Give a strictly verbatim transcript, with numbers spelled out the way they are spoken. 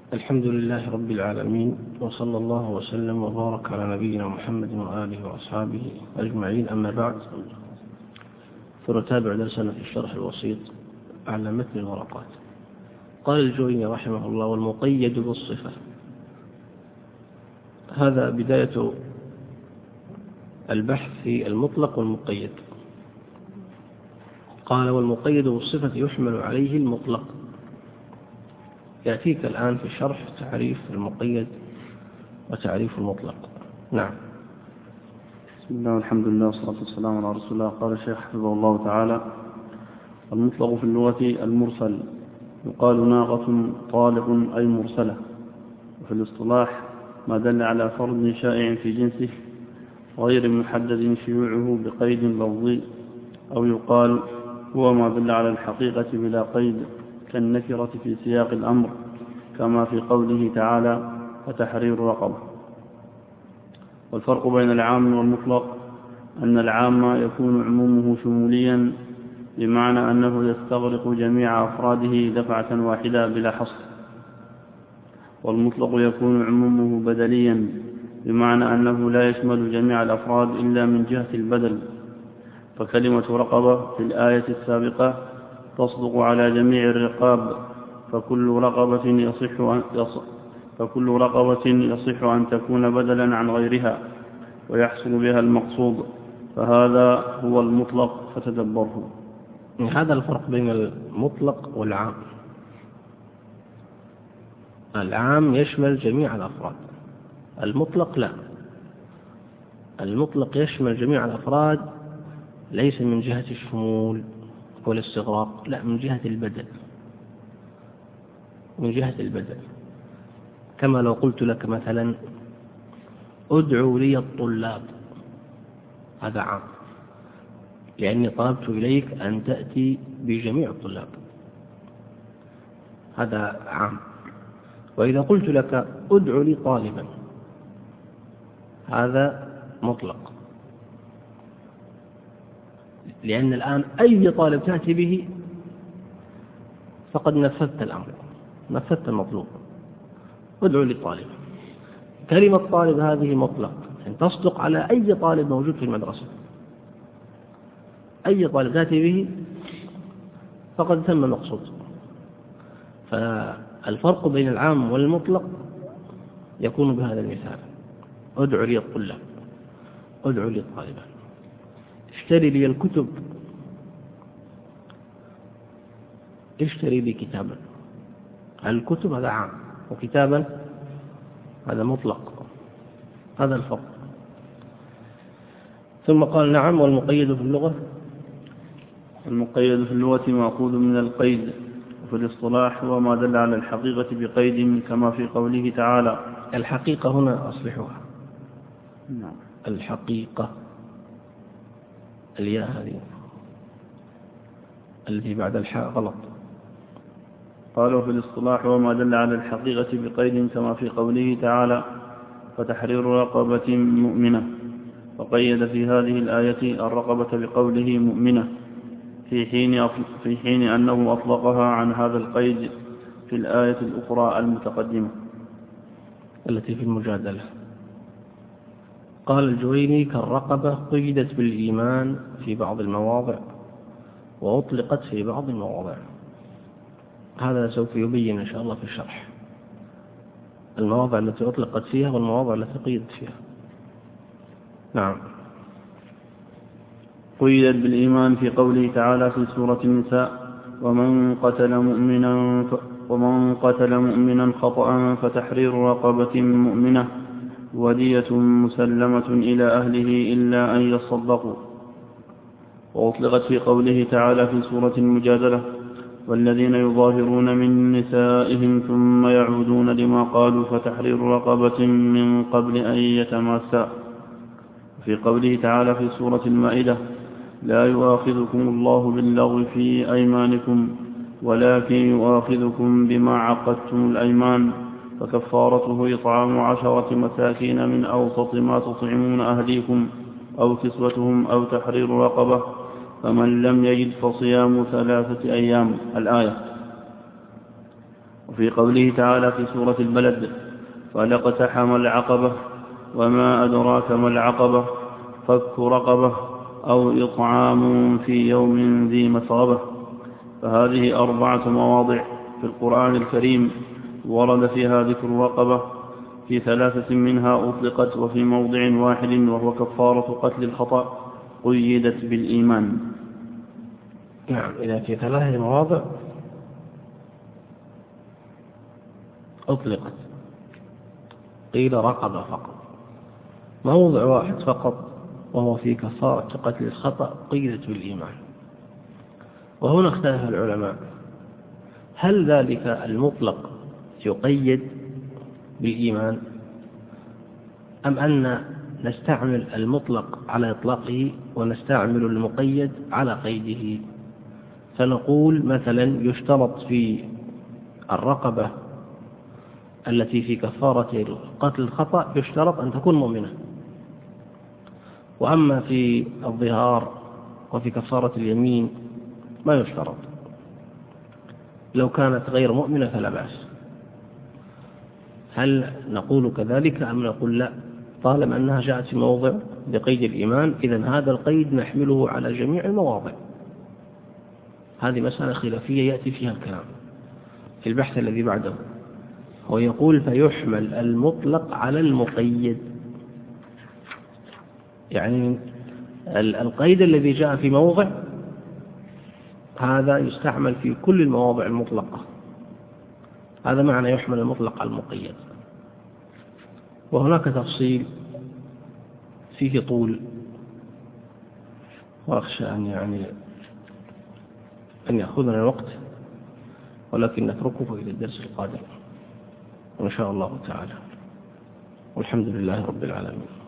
الحمد لله رب العالمين، وصلى الله وسلم وبارك على نبينا محمد وآله وأصحابه أجمعين. أما بعد، فنتابع درسنا في الشرح الوسيط على متن الورقات. قال الجويني رحمه الله: والمقيد بالصفة. هذا بداية البحث في المطلق والمقيد. قال: والمقيد بالصفة يحمل عليه المطلق. يأتيك الآن في الشرح تعريف المقيد وتعريف المطلق. نعم. بسم الله والحمد لله والصلاة والسلام على رسول الله. قال الشيخ حفظه الله تعالى: المطلق في اللغة المرسل، يقال ناقة طالق أي مرسلة. وفي الاصطلاح ما دل على فرد شائع في جنسه غير محدد شيوعه بقيد لفظي، أو يقال هو ما دل على الحقيقة بلا قيد كالنكرة في سياق الأمر، كما في قوله تعالى: فتحرير رقبة. والفرق بين العام والمطلق أن العام يكون عمومه شموليا، بمعنى أنه يستغرق جميع أفراده دفعة واحدة بلا حصر، والمطلق يكون عمومه بدليا، بمعنى أنه لا يشمل جميع الأفراد إلا من جهة البدل. فكلمة رقبة في الآية السابقة تصدق على جميع الرقاب، فكل رقبة يصح أن, يصح فكل رقبة يصح أن تكون بدلا عن غيرها ويحصل بها المقصود، فهذا هو المطلق فتدبره. هذا الفرق بين المطلق والعام. العام يشمل جميع الأفراد، المطلق لا. المطلق يشمل جميع الأفراد ليس من جهة الشمول والاستغراق، لا، من جهة البدل. من جهة البدل كما لو قلت لك مثلا: ادعوا لي الطلاب، هذا عام، لأني طلبت إليك أن تأتي بجميع الطلاب، هذا عام. وإذا قلت لك: ادعوا لي طالبا، هذا مطلق، لأن الآن أي طالب تأتي به فقد نفذت الأمر، نفذت المطلوب. ادعوا لي طالبا. كلمة طالب هذه مطلق، يعني تصدق على أي طالب موجود في المدرسة، أي طالب تأتي به فقد تم المقصود. فالفرق بين العام والمطلق يكون بهذا المثال: ادعوا لي الطلاب، ادعوا لي طالبا، اشتري لي الكتب، اشتري لي كتابا. الكتب هذا عام، وكتابا هذا مطلق. هذا الفرق. ثم قال: نعم. والمقيد في اللغة، المقيد في اللغة مأخوذ من القيد، وفي الاصطلاح هو ما دل على الحقيقة بقيد، كما في قوله تعالى. الحقيقة هنا أصلحها. نعم. الحقيقة، الياء هذه التي بعد الحاء غلط. قالوا في الاصطلاح هو ما دل على الحقيقة بقيد، كما في قوله تعالى: فتحرير رقبة مؤمنة. وقيد في هذه الآية الرقبة بقوله مؤمنة، في حين, في حين أنه أطلقها عن هذا القيد في الآية الأخرى المتقدمة التي في المجادلة. قال الجويني: كالرقبة قيدت بالإيمان في بعض المواضع وأطلقت في بعض المواضع. هذا سوف يبين إن شاء الله في الشرح المواضع التي أطلقت فيها والمواضع التي قيدت فيها. نعم. قيدت بالإيمان في قوله تعالى في سورة النساء: ومن قتل مؤمنا ف... ومن قتل مؤمنا خطأ فتحرير رقبة مؤمنة ودية مسلمة إلى أهله إلا أن يصدقوا. وأطلقت في قوله تعالى في سورة المجادلة: والذين يظاهرون من نسائهم ثم يعودون لما قالوا فتحرير رقبة من قبل أن يتماسا. في قوله تعالى في سورة المائدة: لا يؤاخذكم الله باللغو في أيمانكم ولكن يؤاخذكم بما عقدتم الأيمان فكفارته إطعام عشرة مساكين من أوسط ما تطعمون أهليكم أو كسوتهم أو تحرير رقبة، فمن لم يجد فصيام ثلاثة أيام. الآية. وفي قوله تعالى في سورة البلد فلاقتحم العقبة وما أدراك ما العقبة فك رقبة أو إطعام في يوم ذي مسغبة. فهذه أربعة مواضع في القرآن الكريم ورد فيها ذكر الرقبة، في ثلاثة منها أطلقت وفي موضع واحد وهو كفارة قتل الخطأ قيدت بالإيمان. نعم، إذا في ثلاثة مواضع أطلقت قيل رقبة فقط، موضع واحد فقط وهو في كفارة قتل الخطأ قيدت بالإيمان. وهنا اختلف العلماء هل ذلك المطلق يقيد بالإيمان أم أن نستعمل المطلق على إطلاقه ونستعمل المقيد على قيده. فنقول مثلا يشترط في الرقبة التي في كفارة قتل الخطأ يشترط أن تكون مؤمنة، وأما في الظهار وفي كفارة اليمين ما يشترط، لو كانت غير مؤمنة فلا بأس. هل نقول كذلك أم نقول لا، طالما أنها جاءت في موضع بقيد الإيمان إذن هذا القيد نحمله على جميع المواضع؟ هذه مسألة خلافية يأتي فيها الكلام في البحث الذي بعده. هو يقول فيحمل المطلق على المقيد، يعني القيد الذي جاء في موضع هذا يستعمل في كل المواضع المطلقة، هذا معنى يحمل المطلق على المقيد. وهناك تفصيل فيه طول وأخشى أن يعني أن يأخذنا الوقت، ولكن نتركه إلى الدرس القادم إن شاء الله تعالى، والحمد لله رب العالمين.